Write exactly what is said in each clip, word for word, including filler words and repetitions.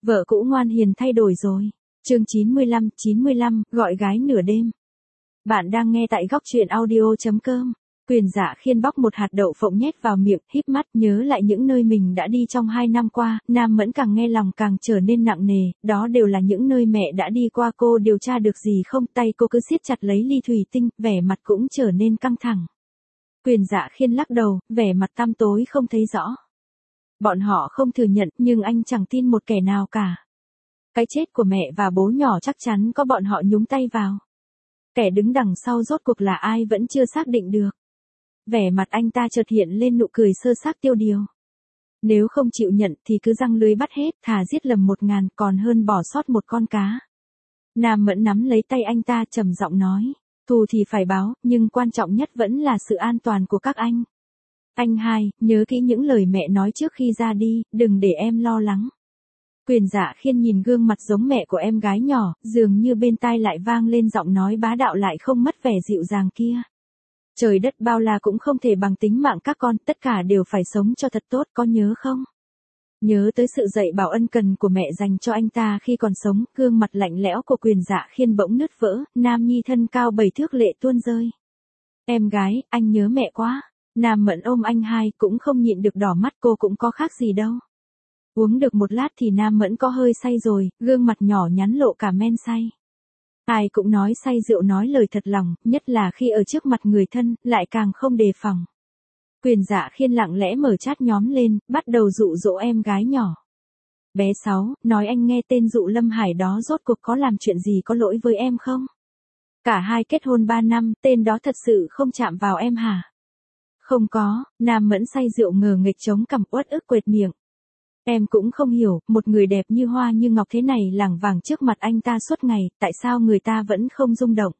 Vợ cũ ngoan hiền thay đổi rồi. Chương chín mươi lăm, chín mươi lăm, gọi gái nửa đêm. Bạn đang nghe tại góc truyện audio chấm com. Quyền Dạ Khiên bóc một hạt đậu phộng nhét vào miệng, híp mắt nhớ lại những nơi mình đã đi trong hai năm qua, Nam Mẫn càng nghe lòng càng trở nên nặng nề, đó đều là những nơi mẹ đã đi qua. Cô điều tra được gì không? Tay cô cứ siết chặt lấy ly thủy tinh, vẻ mặt cũng trở nên căng thẳng. Quyền Dạ Khiên lắc đầu, vẻ mặt tăm tối không thấy rõ. Bọn họ không thừa nhận, nhưng anh chẳng tin một kẻ nào cả. Cái chết của mẹ và bố nhỏ chắc chắn có bọn họ nhúng tay vào. Kẻ đứng đằng sau rốt cuộc là ai vẫn chưa xác định được. Vẻ mặt anh ta chợt hiện lên nụ cười sơ xác tiêu điều. Nếu không chịu nhận thì cứ giăng lưới bắt hết, thà giết lầm một ngàn còn hơn bỏ sót một con cá. Nam Mẫn nắm lấy tay anh ta trầm giọng nói, thù thì phải báo, nhưng quan trọng nhất vẫn là sự an toàn của các anh. Anh hai, nhớ kỹ những lời mẹ nói trước khi ra đi, đừng để em lo lắng. Quyền Dạ Khiên nhìn gương mặt giống mẹ của em gái nhỏ, dường như bên tai lại vang lên giọng nói bá đạo lại không mất vẻ dịu dàng kia. Trời đất bao la cũng không thể bằng tính mạng các con, tất cả đều phải sống cho thật tốt, có nhớ không? Nhớ tới sự dạy bảo ân cần của mẹ dành cho anh ta khi còn sống, gương mặt lạnh lẽo của Quyền Dạ Khiên bỗng nứt vỡ, nam nhi thân cao bảy thước lệ tuôn rơi. Em gái, anh nhớ mẹ quá. Nam Mẫn ôm anh hai, cũng không nhịn được đỏ mắt, cô cũng có khác gì đâu. Uống được một lát thì Nam Mẫn có hơi say rồi, gương mặt nhỏ nhắn lộ cả men say. Ai cũng nói say rượu nói lời thật lòng, nhất là khi ở trước mặt người thân, lại càng không đề phòng. Quyền Dạ Khiên lặng lẽ mở chat nhóm lên, bắt đầu dụ dỗ em gái nhỏ. Bé Sáu, nói anh nghe tên Dụ Lâm Hải đó rốt cuộc có làm chuyện gì có lỗi với em không? Cả hai kết hôn ba năm, tên đó thật sự không chạm vào em hả? Không có, Nam Mẫn say rượu ngờ nghịch chống cằm uất ức quệt miệng. Em cũng không hiểu, một người đẹp như hoa như ngọc thế này lảng vảng trước mặt anh ta suốt ngày, tại sao người ta vẫn không rung động?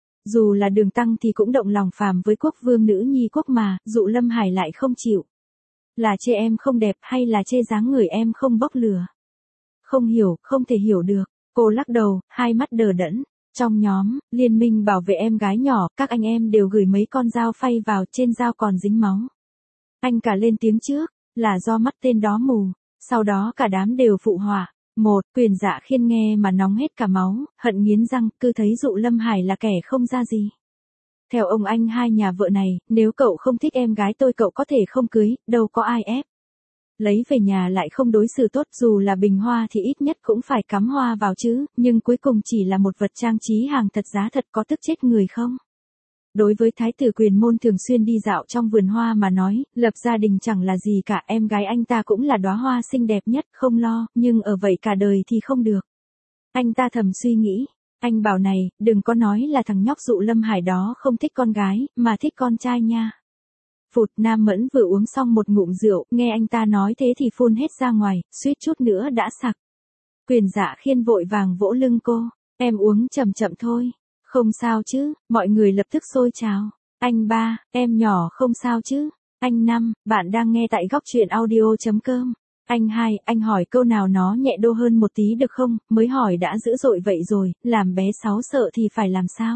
Dù là Đường Tăng thì cũng động lòng phàm với quốc vương nữ nhi quốc mà, Dụ Lâm Hải lại không chịu. Là chê em không đẹp hay là chê dáng người em không bốc lửa? Không hiểu, không thể hiểu được. Cô lắc đầu, hai mắt đờ đẫn. Trong nhóm, liên minh bảo vệ em gái nhỏ, các anh em đều gửi mấy con dao phay vào, trên dao còn dính máu. Anh cả lên tiếng trước, là do mắt tên đó mù. Sau đó cả đám đều phụ họa. Một, Quyền Dạ Khiên nghe mà nóng hết cả máu, hận nghiến răng, cứ thấy Dụ Lâm Hải là kẻ không ra gì. Theo ông anh hai nhà vợ này, nếu cậu không thích em gái tôi cậu có thể không cưới, đâu có ai ép. Lấy về nhà lại không đối xử tốt, dù là bình hoa thì ít nhất cũng phải cắm hoa vào chứ, nhưng cuối cùng chỉ là một vật trang trí hàng thật giá thật, có tức chết người không? Đối với thái tử Quyền Môn thường xuyên đi dạo trong vườn hoa mà nói, lập gia đình chẳng là gì cả, em gái anh ta cũng là đóa hoa xinh đẹp nhất, không lo, nhưng ở vậy cả đời thì không được. Anh ta thầm suy nghĩ, anh bảo này, đừng có nói là thằng nhóc Dụ Lâm Hải đó không thích con gái, mà thích con trai nha. Phụt, Nam Mẫn vừa uống xong một ngụm rượu, nghe anh ta nói thế thì phun hết ra ngoài, suýt chút nữa đã sặc. Quyền Dạ Khiên vội vàng vỗ lưng cô, em uống chậm chậm thôi. Không sao chứ, mọi người lập tức xôi trào. Anh ba, em nhỏ không sao chứ. Anh năm, bạn đang nghe tại góc truyện audio chấm com. Anh hai, anh hỏi câu nào nó nhẹ đô hơn một tí được không, mới hỏi đã dữ dội vậy rồi, làm bé Sáu sợ thì phải làm sao?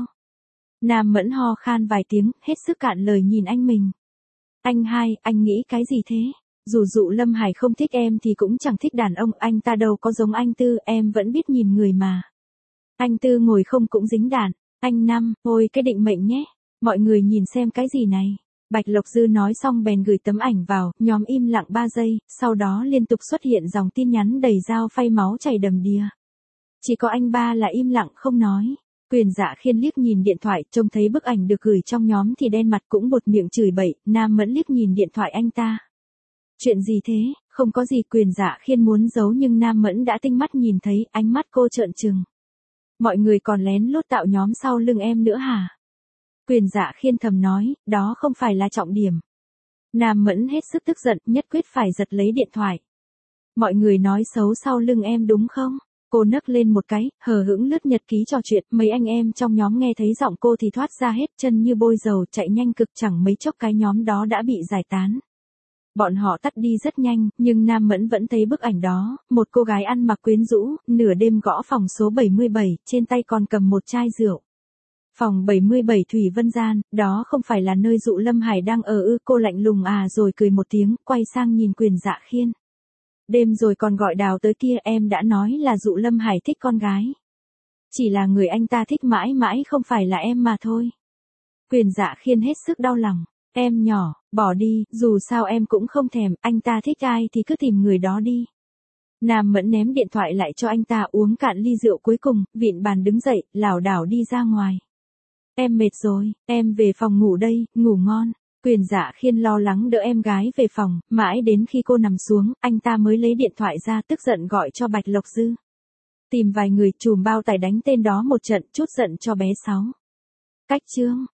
Nam Mẫn ho khan vài tiếng, hết sức cạn lời nhìn anh mình. Anh hai, anh nghĩ cái gì thế? Dù Dụ Lâm Hải không thích em thì cũng chẳng thích đàn ông, anh ta đâu có giống anh Tư, em vẫn biết nhìn người mà. Anh Tư ngồi không cũng dính đạn. Anh Năm, ôi cái định mệnh nhé. Mọi người nhìn xem cái gì này. Bạch Lộc Dư nói xong bèn gửi tấm ảnh vào, nhóm im lặng ba giây, sau đó liên tục xuất hiện dòng tin nhắn đầy dao phay máu chảy đầm đìa. Chỉ có anh ba là im lặng không nói. Quyền Dạ Khiên liếc nhìn điện thoại, trông thấy bức ảnh được gửi trong nhóm thì đen mặt cũng buột miệng chửi bậy, Nam Mẫn liếc nhìn điện thoại anh ta. Chuyện gì thế? Không có gì. Quyền Dạ Khiên muốn giấu nhưng Nam Mẫn đã tinh mắt nhìn thấy, ánh mắt cô trợn trừng. Mọi người còn lén lút tạo nhóm sau lưng em nữa hả? Quyền Dạ Khiên thầm nói, đó không phải là trọng điểm. Nam Mẫn hết sức tức giận, nhất quyết phải giật lấy điện thoại. Mọi người nói xấu sau lưng em đúng không? Cô nấc lên một cái, hờ hững lướt nhật ký trò chuyện, mấy anh em trong nhóm nghe thấy giọng cô thì thoát ra hết, chân như bôi dầu, chạy nhanh cực, chẳng mấy chốc cái nhóm đó đã bị giải tán. Bọn họ tắt đi rất nhanh, nhưng Nam Mẫn vẫn thấy bức ảnh đó, một cô gái ăn mặc quyến rũ, nửa đêm gõ phòng số bảy mươi bảy, trên tay còn cầm một chai rượu. Phòng bảy mươi bảy Thủy Vân Gian, đó không phải là nơi Dụ Lâm Hải đang ở ư? Cô lạnh lùng à rồi cười một tiếng, quay sang nhìn Quyền Dạ Khiên. Đêm rồi còn gọi Đào tới kia, em đã nói là dụ Lâm Hải thích con gái. Chỉ là người anh ta thích mãi mãi không phải là em mà thôi. Quyền Dạ Khiên hết sức đau lòng. Em nhỏ, bỏ đi, dù sao em cũng không thèm, anh ta thích ai thì cứ tìm người đó đi. Nam Mẫn ném điện thoại lại cho anh ta, uống cạn ly rượu cuối cùng, vịn bàn đứng dậy, lảo đảo đi ra ngoài. Em mệt rồi, em về phòng ngủ đây, ngủ ngon. Quyền Dạ Khiên lo lắng đỡ em gái về phòng, mãi đến khi cô nằm xuống, anh ta mới lấy điện thoại ra tức giận gọi cho Bạch Lộc Dư. Tìm vài người chùm bao tải đánh tên đó một trận, chút giận cho bé Sáu. Cách chương